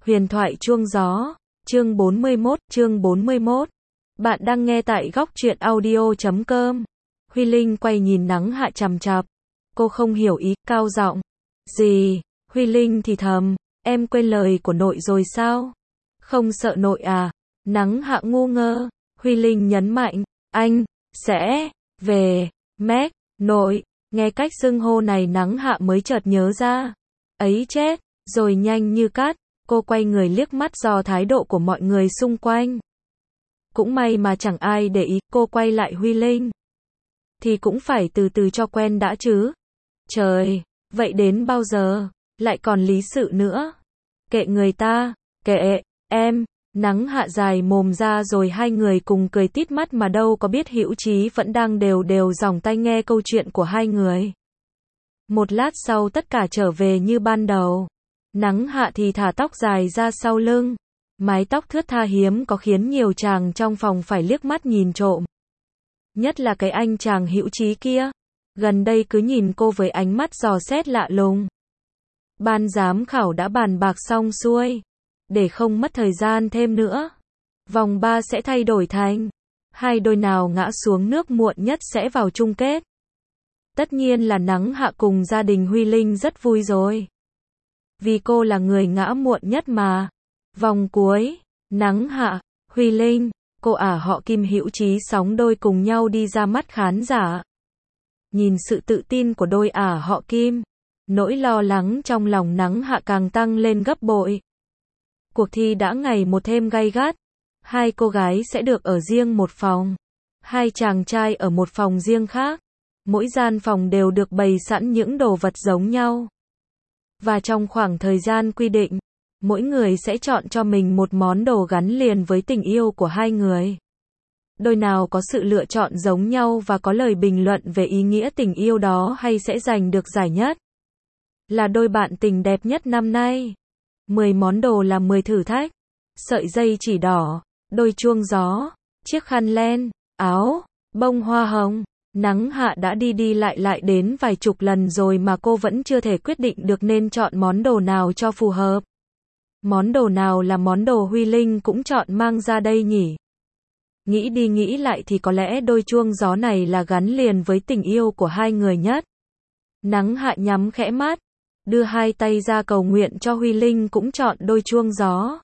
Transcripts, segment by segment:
Huyền thoại chuông gió, chương 41. Bạn đang nghe tại góc truyện audio.com. Huy Linh quay nhìn Nắng Hạ chằm chằm. Cô không hiểu ý, cao giọng. Gì? Huy Linh thì thầm, em quên lời của nội rồi sao? Không sợ nội à? Nắng Hạ ngu ngơ. Huy Linh nhấn mạnh, anh sẽ về Mac, nội. Nghe cách xưng hô này Nắng Hạ mới chợt nhớ ra. Ấy chết, rồi nhanh như cát, cô quay người liếc mắt dò thái độ của mọi người xung quanh. Cũng may mà chẳng ai để ý, cô quay lại Huy Linh. Thì cũng phải từ từ cho quen đã chứ. Trời, vậy đến bao giờ, lại còn lý sự nữa. Kệ người ta, kệ, em. Nắng Hạ dài mồm ra rồi hai người cùng cười tít mắt mà đâu có biết Hữu Chí vẫn đang đều giòng tai nghe câu chuyện của hai người. Một lát sau tất cả trở về như ban đầu. Nắng Hạ thì thả tóc dài ra sau lưng. Mái tóc thướt tha hiếm có khiến nhiều chàng trong phòng phải liếc mắt nhìn trộm. Nhất là cái anh chàng Hữu Chí kia. Gần đây cứ nhìn cô với ánh mắt dò xét lạ lùng. Ban giám khảo đã bàn bạc xong xuôi. Để không mất thời gian thêm nữa. Vòng 3 sẽ thay đổi thành. Hai đôi nào ngã xuống nước muộn nhất sẽ vào chung kết. Tất nhiên là Nắng Hạ cùng gia đình Huy Linh rất vui rồi. Vì cô là người ngã muộn nhất mà. Vòng cuối, Nắng Hạ, Huy Linh, cô ả họ Kim Hữu Chí sóng đôi cùng nhau đi ra mắt khán giả. Nhìn sự tự tin của đôi ả họ Kim, nỗi lo lắng trong lòng Nắng Hạ càng tăng lên gấp bội. Cuộc thi đã ngày một thêm gay gắt. Hai cô gái sẽ được ở riêng một phòng. Hai chàng trai ở một phòng riêng khác. Mỗi gian phòng đều được bày sẵn những đồ vật giống nhau. Và trong khoảng thời gian quy định, mỗi người sẽ chọn cho mình một món đồ gắn liền với tình yêu của hai người. Đôi nào có sự lựa chọn giống nhau và có lời bình luận về ý nghĩa tình yêu đó hay sẽ giành được giải nhất. Là đôi bạn tình đẹp nhất năm nay. 10 món đồ là 10 thử thách. Sợi dây chỉ đỏ, đôi chuông gió, chiếc khăn len, áo, bông hoa hồng. Nắng Hạ đã đi lại đến vài chục lần rồi mà cô vẫn chưa thể quyết định được nên chọn món đồ nào cho phù hợp. Món đồ nào là món đồ Huy Linh cũng chọn mang ra đây nhỉ? Nghĩ đi nghĩ lại thì có lẽ đôi chuông gió này là gắn liền với tình yêu của hai người nhất. Nắng Hạ nhắm khẽ mắt, đưa hai tay ra cầu nguyện cho Huy Linh cũng chọn đôi chuông gió.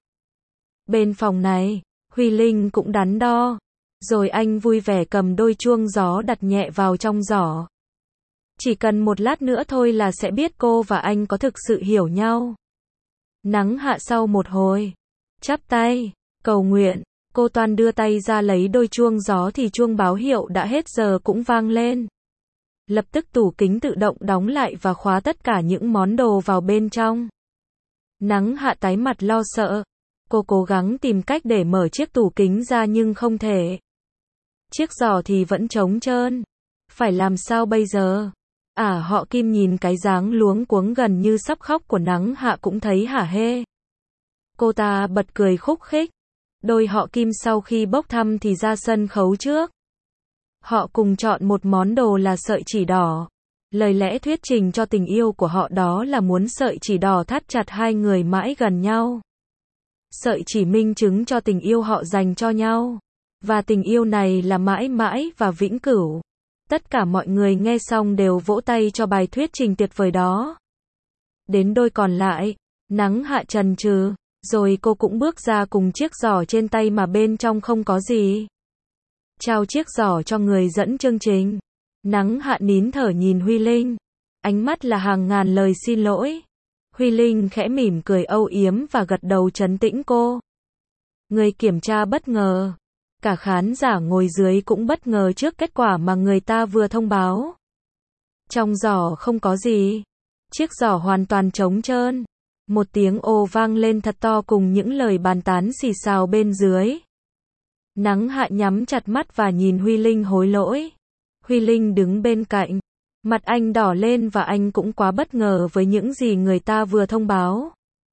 Bên phòng này, Huy Linh cũng đắn đo. Rồi anh vui vẻ cầm đôi chuông gió đặt nhẹ vào trong giỏ. Chỉ cần một lát nữa thôi là sẽ biết cô và anh có thực sự hiểu nhau. Nắng Hạ sau một hồi, chắp tay, cầu nguyện, cô toan đưa tay ra lấy đôi chuông gió thì chuông báo hiệu đã hết giờ cũng vang lên. Lập tức tủ kính tự động đóng lại và khóa tất cả những món đồ vào bên trong. Nắng Hạ tái mặt lo sợ. Cô cố gắng tìm cách để mở chiếc tủ kính ra nhưng không thể. Chiếc giỏ thì vẫn trống trơn. Phải làm sao bây giờ? Họ Kim nhìn cái dáng luống cuống gần như sắp khóc của Nắng Hạ cũng thấy hả hê. Cô ta bật cười khúc khích. Đôi họ Kim sau khi bốc thăm thì ra sân khấu trước. Họ cùng chọn một món đồ là sợi chỉ đỏ. Lời lẽ thuyết trình cho tình yêu của họ đó là muốn sợi chỉ đỏ thắt chặt hai người mãi gần nhau. Sợi chỉ minh chứng cho tình yêu họ dành cho nhau. Và tình yêu này là mãi mãi và vĩnh cửu. Tất cả mọi người nghe xong đều vỗ tay cho bài thuyết trình tuyệt vời đó. Đến đôi còn lại, Nắng Hạ chần chừ, rồi cô cũng bước ra cùng chiếc giỏ trên tay mà bên trong không có gì. Trao chiếc giỏ cho người dẫn chương trình. Nắng Hạ nín thở nhìn Huy Linh. Ánh mắt là hàng ngàn lời xin lỗi. Huy Linh khẽ mỉm cười âu yếm và gật đầu trấn tĩnh cô. Người kiểm tra bất ngờ. Cả khán giả ngồi dưới cũng bất ngờ trước kết quả mà người ta vừa thông báo. Trong giỏ không có gì. Chiếc giỏ hoàn toàn trống trơn. Một tiếng ồ vang lên thật to cùng những lời bàn tán xì xào bên dưới. Nắng Hạ nhắm chặt mắt và nhìn Huy Linh hối lỗi. Huy Linh đứng bên cạnh. Mặt anh đỏ lên và anh cũng quá bất ngờ với những gì người ta vừa thông báo.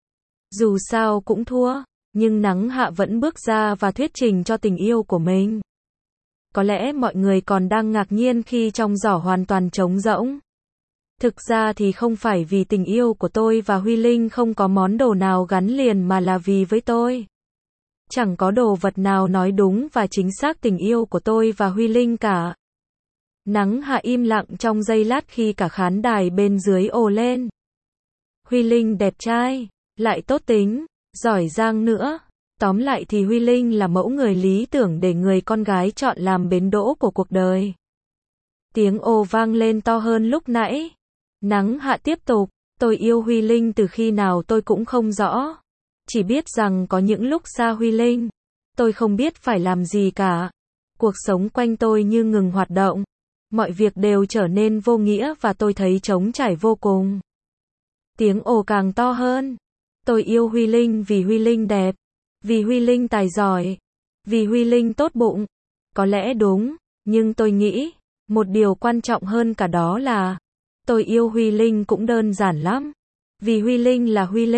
Dù sao cũng thua. Nhưng Nắng Hạ vẫn bước ra và thuyết trình cho tình yêu của mình. Có lẽ mọi người còn đang ngạc nhiên khi trong giỏ hoàn toàn trống rỗng. Thực ra thì không phải vì tình yêu của tôi và Huy Linh không có món đồ nào gắn liền mà là vì với tôi. Chẳng có đồ vật nào nói đúng và chính xác tình yêu của tôi và Huy Linh cả. Nắng hạ im lặng trong giây lát khi cả khán đài bên dưới ồ lên. Huy Linh đẹp trai, lại tốt tính, giỏi giang nữa. Tóm lại thì Huy Linh là mẫu người lý tưởng để người con gái chọn làm bến đỗ của cuộc đời. Tiếng ồ vang lên to hơn lúc nãy. Nắng hạ tiếp tục, tôi yêu Huy Linh từ khi nào tôi cũng không rõ. Chỉ biết rằng có những lúc xa Huy Linh, tôi không biết phải làm gì cả. Cuộc sống quanh tôi như ngừng hoạt động. Mọi việc đều trở nên vô nghĩa và tôi thấy trống trải vô cùng. Tiếng ồ càng to hơn. Tôi yêu Huy Linh vì Huy Linh đẹp, vì Huy Linh tài giỏi, vì Huy Linh tốt bụng. Có lẽ đúng, nhưng tôi nghĩ, một điều quan trọng hơn cả đó là, tôi yêu Huy Linh cũng đơn giản lắm. Vì Huy Linh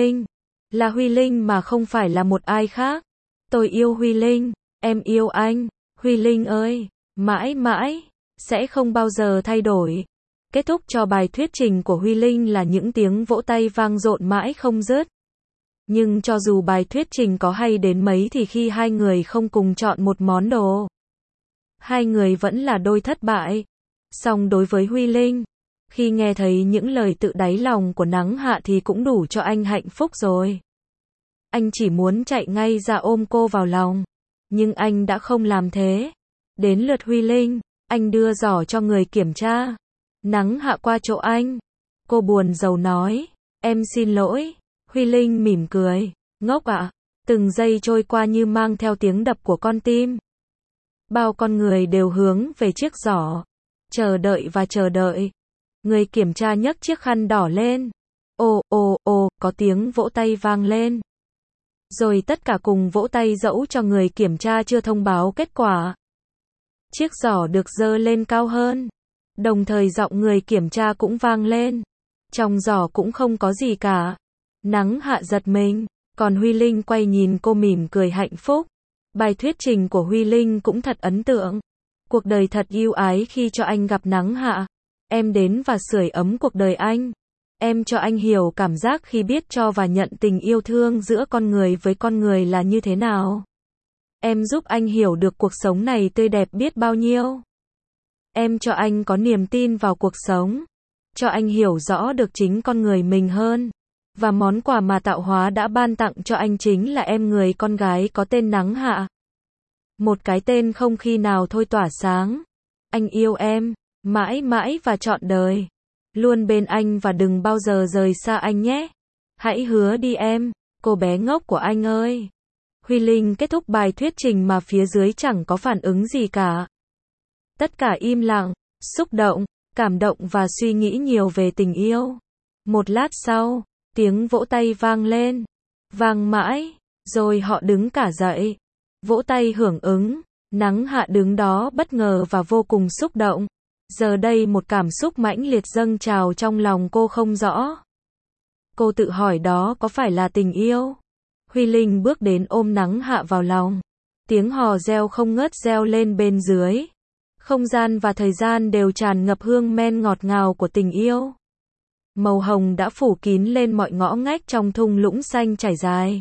là Huy Linh mà không phải là một ai khác. Tôi yêu Huy Linh, em yêu anh, Huy Linh ơi, mãi mãi, sẽ không bao giờ thay đổi. Kết thúc cho bài thuyết trình của Huy Linh là những tiếng vỗ tay vang dội mãi không dứt. Nhưng cho dù bài thuyết trình có hay đến mấy thì khi hai người không cùng chọn một món đồ, hai người vẫn là đôi thất bại. Song đối với Huy Linh, khi nghe thấy những lời tự đáy lòng của Nắng Hạ thì cũng đủ cho anh hạnh phúc rồi. Anh chỉ muốn chạy ngay ra ôm cô vào lòng, nhưng anh đã không làm thế. Đến lượt Huy Linh, anh đưa giỏ cho người kiểm tra. Nắng Hạ qua chỗ anh. Cô buồn rầu nói, em xin lỗi. Huy Linh mỉm cười, ngốc ạ. Từng giây trôi qua như mang theo tiếng đập của con tim. Bao con người đều hướng về chiếc giỏ, chờ đợi và chờ đợi. Người kiểm tra nhấc chiếc khăn đỏ lên. Ồ, ồ, ồ, có tiếng vỗ tay vang lên. Rồi tất cả cùng vỗ tay dẫu cho người kiểm tra chưa thông báo kết quả. Chiếc giỏ được dơ lên cao hơn. Đồng thời giọng người kiểm tra cũng vang lên. Trong giỏ cũng không có gì cả. Nắng Hạ giật mình, còn Huy Linh quay nhìn cô mỉm cười hạnh phúc. Bài thuyết trình của Huy Linh cũng thật ấn tượng. Cuộc đời thật ưu ái khi cho anh gặp Nắng Hạ. Em đến và sưởi ấm cuộc đời anh. Em cho anh hiểu cảm giác khi biết cho và nhận tình yêu thương giữa con người với con người là như thế nào. Em giúp anh hiểu được cuộc sống này tươi đẹp biết bao nhiêu. Em cho anh có niềm tin vào cuộc sống. Cho anh hiểu rõ được chính con người mình hơn. Và món quà mà tạo hóa đã ban tặng cho anh chính là em người con gái có tên Nắng Hạ. Một cái tên không khi nào thôi tỏa sáng. Anh yêu em, mãi mãi và trọn đời. Luôn bên anh và đừng bao giờ rời xa anh nhé. Hãy hứa đi em, cô bé ngốc của anh ơi. Huy Linh kết thúc bài thuyết trình mà phía dưới chẳng có phản ứng gì cả. Tất cả im lặng, xúc động, cảm động và suy nghĩ nhiều về tình yêu. Một lát sau, tiếng vỗ tay vang lên. Vang mãi, rồi họ đứng cả dậy. Vỗ tay hưởng ứng. Nắng Hạ đứng đó bất ngờ và vô cùng xúc động. Giờ đây một cảm xúc mãnh liệt dâng trào trong lòng cô không rõ. Cô tự hỏi đó có phải là tình yêu? Huy Linh bước đến ôm Nắng Hạ vào lòng. Tiếng hò reo không ngớt reo lên bên dưới. Không gian và thời gian đều tràn ngập hương men ngọt ngào của tình yêu. Màu hồng đã phủ kín lên mọi ngõ ngách trong thung lũng xanh trải dài.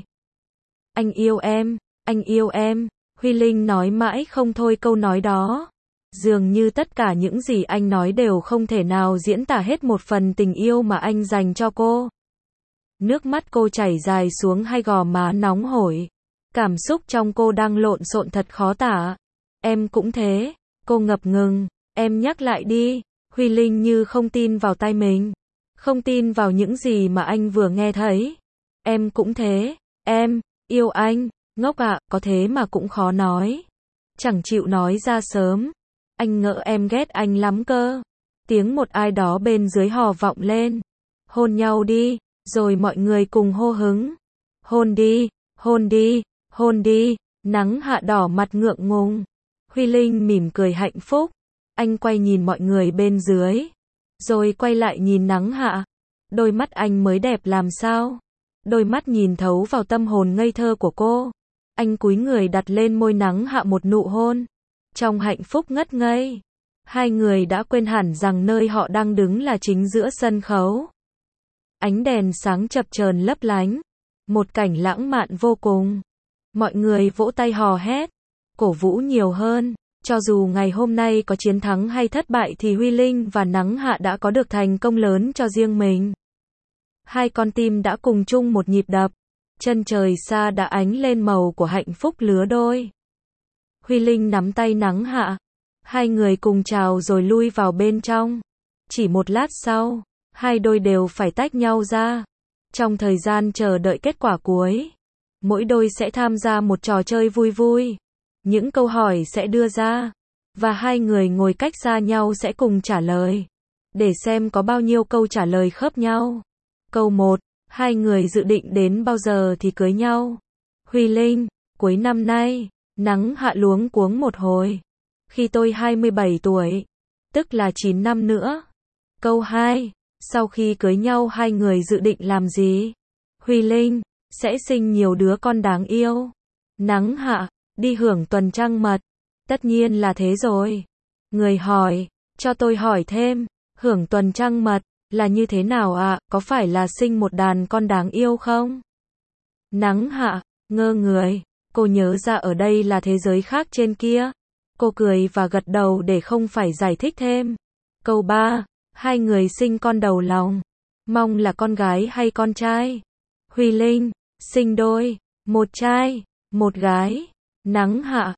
Anh yêu em, anh yêu em. Huy Linh nói mãi không thôi câu nói đó. Dường như tất cả những gì anh nói đều không thể nào diễn tả hết một phần tình yêu mà anh dành cho cô. Nước mắt cô chảy dài xuống hai gò má nóng hổi. Cảm xúc trong cô đang lộn xộn thật khó tả. Em cũng thế. Cô ngập ngừng. Em nhắc lại đi. Huy Linh như không tin vào tai mình. Không tin vào những gì mà anh vừa nghe thấy. Em cũng thế. Em yêu anh. Ngốc ạ, có thế mà cũng khó nói. Chẳng chịu nói ra sớm. Anh ngỡ em ghét anh lắm cơ. Tiếng một ai đó bên dưới hò vọng lên. Hôn nhau đi. Rồi mọi người cùng hô hứng. Hôn đi, hôn đi, hôn đi. Nắng Hạ đỏ mặt ngượng ngùng. Huy Linh mỉm cười hạnh phúc. Anh quay nhìn mọi người bên dưới. Rồi quay lại nhìn Nắng Hạ. Đôi mắt anh mới đẹp làm sao. Đôi mắt nhìn thấu vào tâm hồn ngây thơ của cô. Anh cúi người đặt lên môi Nắng Hạ một nụ hôn. Trong hạnh phúc ngất ngây. Hai người đã quên hẳn rằng nơi họ đang đứng là chính giữa sân khấu. Ánh đèn sáng chập chờn lấp lánh. Một cảnh lãng mạn vô cùng. Mọi người vỗ tay hò hét, cổ vũ nhiều hơn. Cho dù ngày hôm nay có chiến thắng hay thất bại thì Huy Linh và Nắng Hạ đã có được thành công lớn cho riêng mình. Hai con tim đã cùng chung một nhịp đập. Chân trời xa đã ánh lên màu của hạnh phúc lứa đôi. Huy Linh nắm tay Nắng Hạ. Hai người cùng chào rồi lui vào bên trong. Chỉ một lát sau, hai đôi đều phải tách nhau ra. Trong thời gian chờ đợi kết quả cuối, mỗi đôi sẽ tham gia một trò chơi vui vui. Những câu hỏi sẽ đưa ra, và hai người ngồi cách xa nhau sẽ cùng trả lời. Để xem có bao nhiêu câu trả lời khớp nhau. Câu 1, hai người dự định đến bao giờ thì cưới nhau? Huy Linh, cuối năm nay. Nắng Hạ luống cuống một hồi. Khi tôi 27 tuổi, tức là 9 năm nữa. Câu 2, sau khi cưới nhau hai người dự định làm gì? Huy Linh, sẽ sinh nhiều đứa con đáng yêu. Nắng Hạ, đi hưởng tuần trăng mật. Tất nhiên là thế rồi. Người hỏi, cho tôi hỏi thêm, hưởng tuần trăng mật là như thế nào ạ? Có phải là sinh một đàn con đáng yêu không? Nắng Hạ, ngơ người. Cô nhớ ra ở đây là thế giới khác trên kia. Cô cười và gật đầu để không phải giải thích thêm. Câu 3, hai người sinh con đầu lòng. Mong là con gái hay con trai? Huy Linh, sinh đôi, một trai, một gái. Nắng Hạ,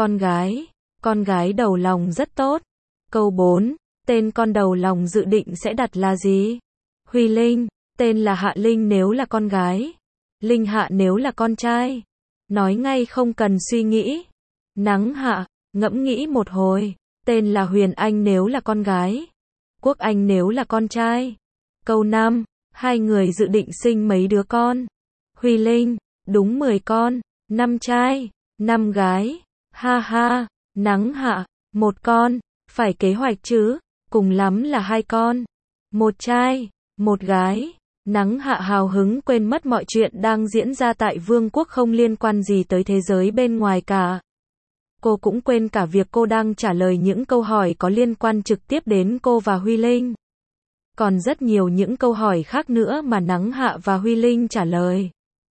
con gái đầu lòng rất tốt. Câu 4, tên con đầu lòng dự định sẽ đặt là gì? Huy Linh, tên là Hạ Linh nếu là con gái. Linh Hạ nếu là con trai. Nói ngay không cần suy nghĩ. Nắng Hạ, ngẫm nghĩ một hồi. Tên là Huyền Anh nếu là con gái. Quốc Anh nếu là con trai. Câu 5, hai người dự định sinh mấy đứa con? Huy Linh, đúng 10 con, 5 trai, 5 gái. Ha ha. Nắng Hạ, một con, phải kế hoạch chứ, cùng lắm là 2 con. Một trai, một gái. Nắng Hạ hào hứng quên mất mọi chuyện đang diễn ra tại vương quốc không liên quan gì tới thế giới bên ngoài cả. Cô cũng quên cả việc cô đang trả lời những câu hỏi có liên quan trực tiếp đến cô và Huy Linh. Còn rất nhiều những câu hỏi khác nữa mà Nắng Hạ và Huy Linh trả lời.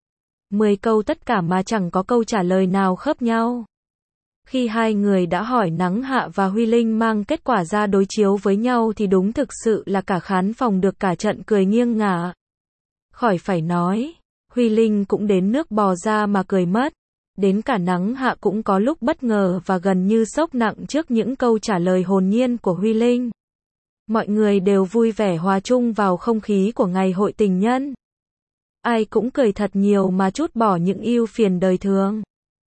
10 câu tất cả mà chẳng có câu trả lời nào khớp nhau. Khi hai người đã hỏi Nắng Hạ và Huy Linh mang kết quả ra đối chiếu với nhau thì đúng thực sự là cả khán phòng được cả trận cười nghiêng ngả. Khỏi phải nói, Huy Linh cũng đến nước bò ra mà cười mất. Đến cả Nắng Hạ cũng có lúc bất ngờ và gần như sốc nặng trước những câu trả lời hồn nhiên của Huy Linh. Mọi người đều vui vẻ hòa chung vào không khí của ngày hội tình nhân. Ai cũng cười thật nhiều mà trút bỏ những ưu phiền đời thường.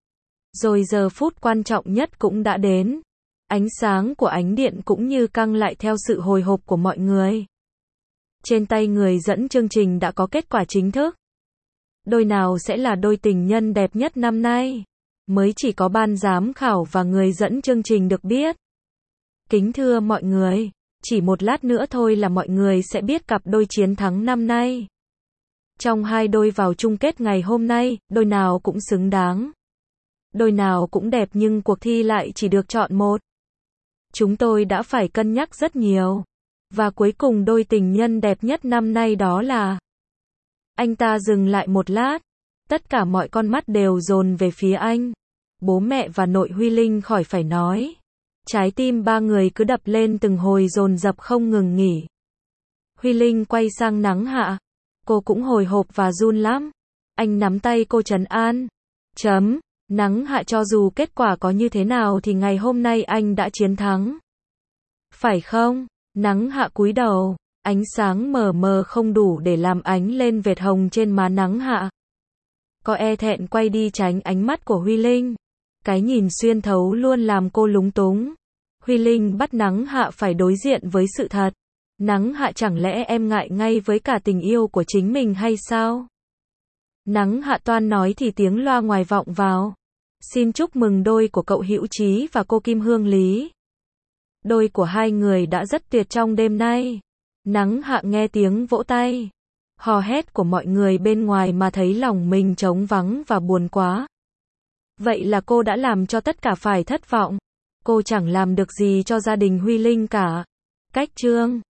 Rồi giờ phút quan trọng nhất cũng đã đến. Ánh sáng của ánh điện cũng như căng lại theo sự hồi hộp của mọi người. Trên tay người dẫn chương trình đã có kết quả chính thức. Đôi nào sẽ là đôi tình nhân đẹp nhất năm nay? Mới chỉ có ban giám khảo và người dẫn chương trình được biết. Kính thưa mọi người, chỉ một lát nữa thôi là mọi người sẽ biết cặp đôi chiến thắng năm nay. Trong hai đôi vào chung kết ngày hôm nay, đôi nào cũng xứng đáng. Đôi nào cũng đẹp nhưng cuộc thi lại chỉ được chọn một. Chúng tôi đã phải cân nhắc rất nhiều. Và cuối cùng đôi tình nhân đẹp nhất năm nay đó là... Anh ta dừng lại một lát. Tất cả mọi con mắt đều dồn về phía anh. Bố mẹ và nội Huy Linh khỏi phải nói. Trái tim ba người cứ đập lên từng hồi dồn dập không ngừng nghỉ. Huy Linh quay sang Nắng Hạ. Cô cũng hồi hộp và run lắm. Anh nắm tay cô trấn an. Nắng Hạ cho dù kết quả có như thế nào thì ngày hôm nay anh đã chiến thắng. Phải không? Nắng Hạ cúi đầu. Ánh sáng mờ mờ không đủ để làm ánh lên vệt hồng trên má Nắng Hạ. Có e thẹn quay đi tránh ánh mắt của Huy Linh. Cái nhìn xuyên thấu luôn làm cô lúng túng. Huy Linh bắt Nắng Hạ phải đối diện với sự thật. Nắng Hạ chẳng lẽ em ngại ngay với cả tình yêu của chính mình hay sao? Nắng Hạ toan nói thì tiếng loa ngoài vọng vào. Xin chúc mừng đôi của cậu Hữu Chí và cô Kim Hương Lý. Đôi của hai người đã rất tuyệt trong đêm nay. Nắng Hạ nghe tiếng vỗ tay, hò hét của mọi người bên ngoài mà thấy lòng mình trống vắng và buồn quá. Vậy là cô đã làm cho tất cả phải thất vọng. cô chẳng làm được gì cho gia đình Huy Linh cả. Cách chương